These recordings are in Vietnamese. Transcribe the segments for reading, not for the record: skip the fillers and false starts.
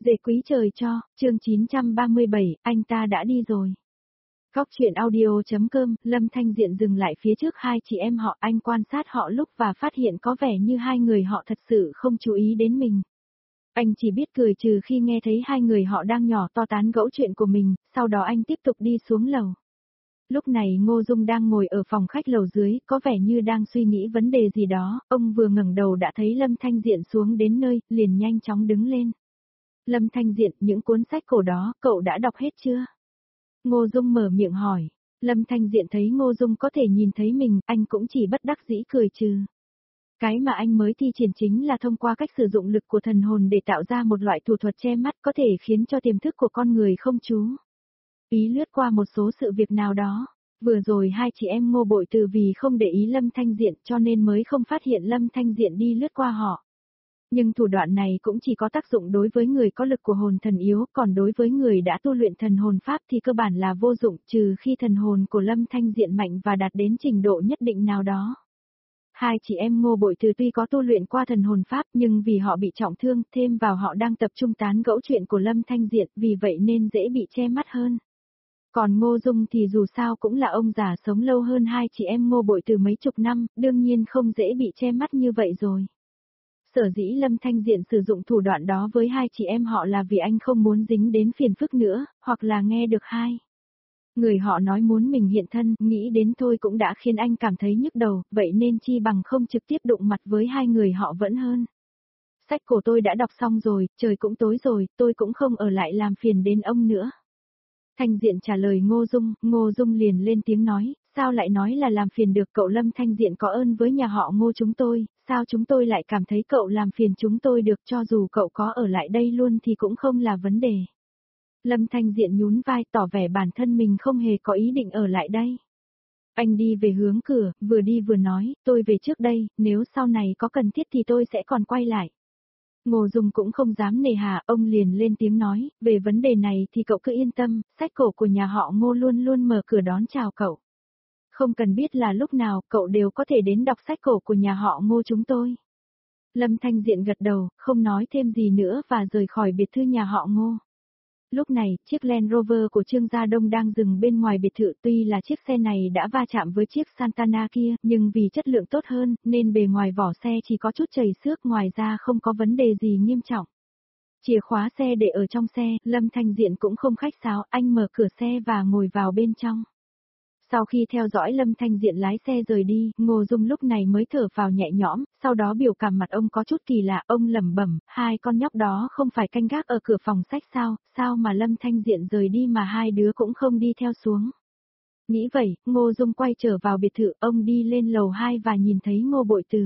Dễ quý trời cho, chương 937, anh ta đã đi rồi. Góc chuyện audio.com, Lâm Thanh Diện dừng lại phía trước hai chị em họ, anh quan sát họ lúc và phát hiện có vẻ như hai người họ thật sự không chú ý đến mình. Anh chỉ biết cười trừ khi nghe thấy hai người họ đang nhỏ to tán gẫu chuyện của mình, sau đó anh tiếp tục đi xuống lầu. Lúc này Ngô Dung đang ngồi ở phòng khách lầu dưới, có vẻ như đang suy nghĩ vấn đề gì đó, ông vừa ngẩng đầu đã thấy Lâm Thanh Diện xuống đến nơi, liền nhanh chóng đứng lên. Lâm Thanh Diện, những cuốn sách cổ đó, cậu đã đọc hết chưa? Ngô Dung mở miệng hỏi. Lâm Thanh Diện thấy Ngô Dung có thể nhìn thấy mình, anh cũng chỉ bất đắc dĩ cười trừ. Cái mà anh mới thi triển chính là thông qua cách sử dụng lực của thần hồn để tạo ra một loại thủ thuật che mắt có thể khiến cho tiềm thức của con người không chú ý lướt qua một số sự việc nào đó. Vừa rồi hai chị em Ngô Bội Từ vì không để ý Lâm Thanh Diện cho nên mới không phát hiện Lâm Thanh Diện đi lướt qua họ. Nhưng thủ đoạn này cũng chỉ có tác dụng đối với người có lực của hồn thần yếu, còn đối với người đã tu luyện thần hồn pháp thì cơ bản là vô dụng, trừ khi thần hồn của Lâm Thanh Diện mạnh và đạt đến trình độ nhất định nào đó. Hai chị em Ngô Bội Từ tuy có tu luyện qua thần hồn pháp nhưng vì họ bị trọng thương, thêm vào họ đang tập trung tán gẫu chuyện của Lâm Thanh Diện, vì vậy nên dễ bị che mắt hơn. Còn Ngô Dung thì dù sao cũng là ông già sống lâu hơn hai chị em Ngô Bội Từ mấy chục năm, đương nhiên không dễ bị che mắt như vậy rồi. Sở dĩ Lâm Thanh Diện sử dụng thủ đoạn đó với hai chị em họ là vì anh không muốn dính đến phiền phức nữa, hoặc là nghe được hai người họ nói muốn mình hiện thân, nghĩ đến thôi cũng đã khiến anh cảm thấy nhức đầu, vậy nên chi bằng không trực tiếp đụng mặt với hai người họ vẫn hơn. Sách cổ tôi đã đọc xong rồi, trời cũng tối rồi, tôi cũng không ở lại làm phiền đến ông nữa. Thanh Diện trả lời Ngô Dung liền lên tiếng nói, sao lại nói là làm phiền được cậu? Lâm Thanh Diện có ơn với nhà họ Ngô chúng tôi, sao chúng tôi lại cảm thấy cậu làm phiền chúng tôi được, cho dù cậu có ở lại đây luôn thì cũng không là vấn đề. Lâm Thanh Diện nhún vai tỏ vẻ bản thân mình không hề có ý định ở lại đây. Anh đi về hướng cửa, vừa đi vừa nói, tôi về trước đây, nếu sau này có cần thiết thì tôi sẽ còn quay lại. Ngô Dung cũng không dám nề hà, ông liền lên tiếng nói, về vấn đề này thì cậu cứ yên tâm, sách cổ của nhà họ Ngô luôn luôn mở cửa đón chào cậu. Không cần biết là lúc nào, cậu đều có thể đến đọc sách cổ của nhà họ Ngô chúng tôi. Lâm Thanh Diện gật đầu, không nói thêm gì nữa và rời khỏi biệt thự nhà họ Ngô. Lúc này, chiếc Land Rover của Trương Gia Đông đang dừng bên ngoài biệt thự, tuy là chiếc xe này đã va chạm với chiếc Santana kia, nhưng vì chất lượng tốt hơn, nên bề ngoài vỏ xe chỉ có chút chảy xước, ngoài ra không có vấn đề gì nghiêm trọng. Chìa khóa xe để ở trong xe, Lâm Thanh Diện cũng không khách sáo, anh mở cửa xe và ngồi vào bên trong. Sau khi theo dõi Lâm Thanh Diện lái xe rời đi, Ngô Dung lúc này mới thở phào nhẹ nhõm, sau đó biểu cảm mặt ông có chút kỳ lạ, ông lẩm bẩm, hai con nhóc đó không phải canh gác ở cửa phòng sách sao mà Lâm Thanh Diện rời đi mà hai đứa cũng không đi theo xuống. Nghĩ vậy, Ngô Dung quay trở vào biệt thự, ông đi lên lầu 2 và nhìn thấy Ngô Bội Từ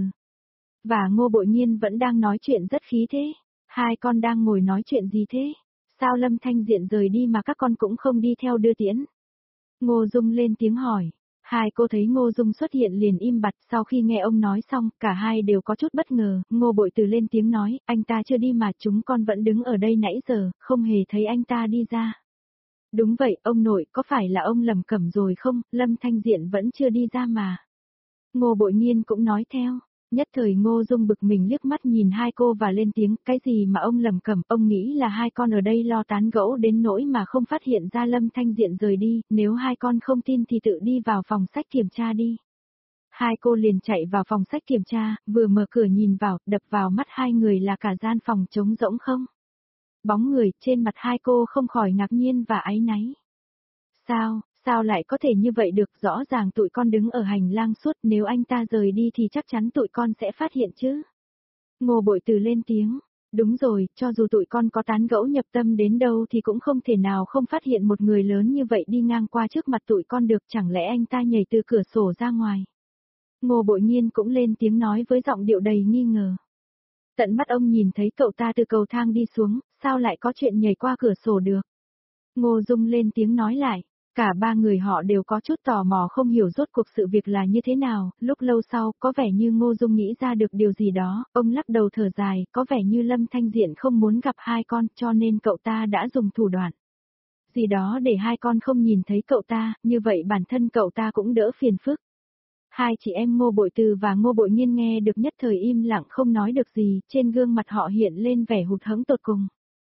và Ngô Bội Nhiên vẫn đang nói chuyện rất khí thế. Hai con đang ngồi nói chuyện gì thế? Sao Lâm Thanh Diện rời đi mà các con cũng không đi theo đưa tiễn? Ngô Dung lên tiếng hỏi. Hai cô thấy Ngô Dung xuất hiện liền im bặt, sau khi nghe ông nói xong, cả hai đều có chút bất ngờ. Ngô Bội Từ lên tiếng nói, anh ta chưa đi mà chúng con vẫn đứng ở đây nãy giờ, không hề thấy anh ta đi ra. Đúng vậy, ông nội, có phải là ông lầm cẩm rồi không, Lâm Thanh Diện vẫn chưa đi ra mà. Ngô Bội Nhiên cũng nói theo. Nhất thời Ngô Dung bực mình liếc mắt nhìn hai cô và lên tiếng, cái gì mà ông lầm cẩm, ông nghĩ là hai con ở đây lo tán gẫu đến nỗi mà không phát hiện ra Lâm Thanh Diện rời đi, nếu hai con không tin thì tự đi vào phòng sách kiểm tra đi. Hai cô liền chạy vào phòng sách kiểm tra, vừa mở cửa nhìn vào, đập vào mắt hai người là cả gian phòng trống rỗng không bóng người, trên mặt hai cô không khỏi ngạc nhiên và áy náy. Sao lại có thể như vậy được, rõ ràng tụi con đứng ở hành lang suốt, nếu anh ta rời đi thì chắc chắn tụi con sẽ phát hiện chứ. Ngô Bội Từ lên tiếng, đúng rồi, cho dù tụi con có tán gẫu nhập tâm đến đâu thì cũng không thể nào không phát hiện một người lớn như vậy đi ngang qua trước mặt tụi con được, chẳng lẽ anh ta nhảy từ cửa sổ ra ngoài. Ngô Bội Nhiên cũng lên tiếng nói với giọng điệu đầy nghi ngờ. Tận mắt ông nhìn thấy cậu ta từ cầu thang đi xuống, sao lại có chuyện nhảy qua cửa sổ được. Ngô Dung lên tiếng nói lại. Cả ba người họ đều có chút tò mò không hiểu rốt cuộc sự việc là như thế nào, lúc lâu sau, có vẻ như Ngô Dung nghĩ ra được điều gì đó, ông lắc đầu thở dài, có vẻ như Lâm Thanh Diện không muốn gặp hai con, cho nên cậu ta đã dùng thủ đoạn gì đó để hai con không nhìn thấy cậu ta, như vậy bản thân cậu ta cũng đỡ phiền phức. Hai chị em Ngô Bội Từ và Ngô Bội Nhiên nghe được nhất thời im lặng không nói được gì, trên gương mặt họ hiện lên vẻ hụt hẫng tột cùng.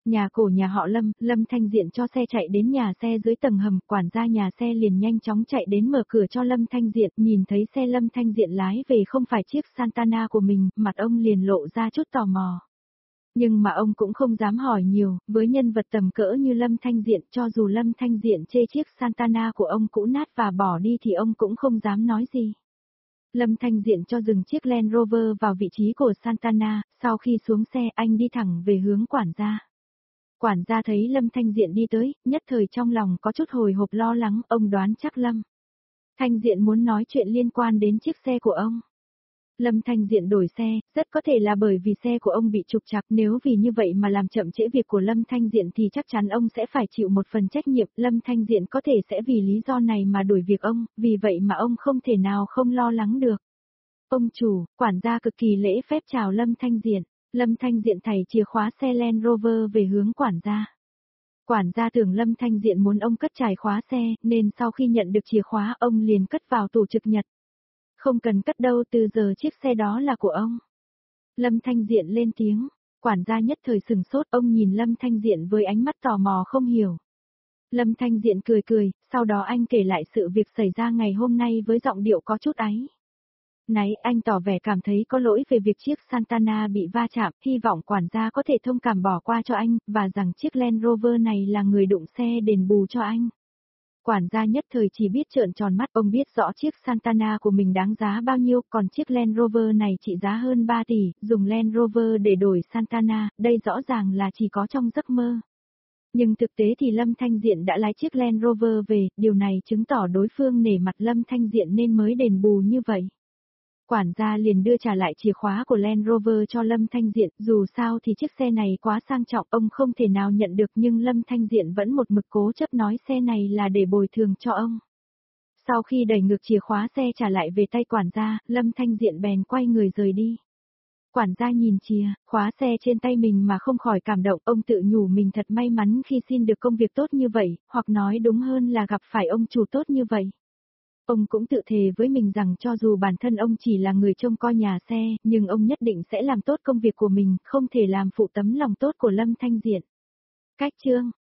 Nhà cổ nhà họ Lâm, Lâm Thanh Diện cho xe chạy đến nhà xe dưới tầng hầm, quản gia nhà xe liền nhanh chóng chạy đến mở cửa cho Lâm Thanh Diện, nhìn thấy xe Lâm Thanh Diện lái về không phải chiếc Santana của mình, mặt ông liền lộ ra chút tò mò. Nhưng mà ông cũng không dám hỏi nhiều, với nhân vật tầm cỡ như Lâm Thanh Diện, cho dù Lâm Thanh Diện chê chiếc Santana của ông cũ nát và bỏ đi thì ông cũng không dám nói gì. Lâm Thanh Diện cho dừng chiếc Land Rover vào vị trí của Santana, sau khi xuống xe anh đi thẳng về hướng quản gia. Quản gia thấy Lâm Thanh Diện đi tới, nhất thời trong lòng có chút hồi hộp lo lắng, ông đoán chắc Lâm Thanh Diện muốn nói chuyện liên quan đến chiếc xe của ông. Lâm Thanh Diện đổi xe, rất có thể là bởi vì xe của ông bị trục trặc, nếu vì như vậy mà làm chậm trễ việc của Lâm Thanh Diện thì chắc chắn ông sẽ phải chịu một phần trách nhiệm, Lâm Thanh Diện có thể sẽ vì lý do này mà đuổi việc ông, vì vậy mà ông không thể nào không lo lắng được. Ông chủ, quản gia cực kỳ lễ phép chào Lâm Thanh Diện. Lâm Thanh Diện thảy chìa khóa xe Land Rover về hướng quản gia. Quản gia tưởng Lâm Thanh Diện muốn ông cất chìa khóa xe, nên sau khi nhận được chìa khóa ông liền cất vào tủ trực nhật. Không cần cất đâu, từ giờ chiếc xe đó là của ông. Lâm Thanh Diện lên tiếng, quản gia nhất thời sừng sốt, ông nhìn Lâm Thanh Diện với ánh mắt tò mò không hiểu. Lâm Thanh Diện cười cười, sau đó anh kể lại sự việc xảy ra ngày hôm nay với giọng điệu có chút áy náy, anh tỏ vẻ cảm thấy có lỗi về việc chiếc Santana bị va chạm, hy vọng quản gia có thể thông cảm bỏ qua cho anh, và rằng chiếc Land Rover này là người đụng xe đền bù cho anh. Quản gia nhất thời chỉ biết trợn tròn mắt, ông biết rõ chiếc Santana của mình đáng giá bao nhiêu, còn chiếc Land Rover này trị giá hơn 3 tỷ, dùng Land Rover để đổi Santana, đây rõ ràng là chỉ có trong giấc mơ. Nhưng thực tế thì Lâm Thanh Diện đã lái chiếc Land Rover về, điều này chứng tỏ đối phương nể mặt Lâm Thanh Diện nên mới đền bù như vậy. Quản gia liền đưa trả lại chìa khóa của Land Rover cho Lâm Thanh Diện, dù sao thì chiếc xe này quá sang trọng ông không thể nào nhận được, nhưng Lâm Thanh Diện vẫn một mực cố chấp nói xe này là để bồi thường cho ông. Sau khi đẩy ngược chìa khóa xe trả lại về tay quản gia, Lâm Thanh Diện bèn quay người rời đi. Quản gia nhìn chìa khóa xe trên tay mình mà không khỏi cảm động, ông tự nhủ mình thật may mắn khi xin được công việc tốt như vậy, hoặc nói đúng hơn là gặp phải ông chủ tốt như vậy. Ông cũng tự thề với mình rằng cho dù bản thân ông chỉ là người trông coi nhà xe, nhưng ông nhất định sẽ làm tốt công việc của mình, không thể làm phụ tấm lòng tốt của Lâm Thanh Diện. Cách chương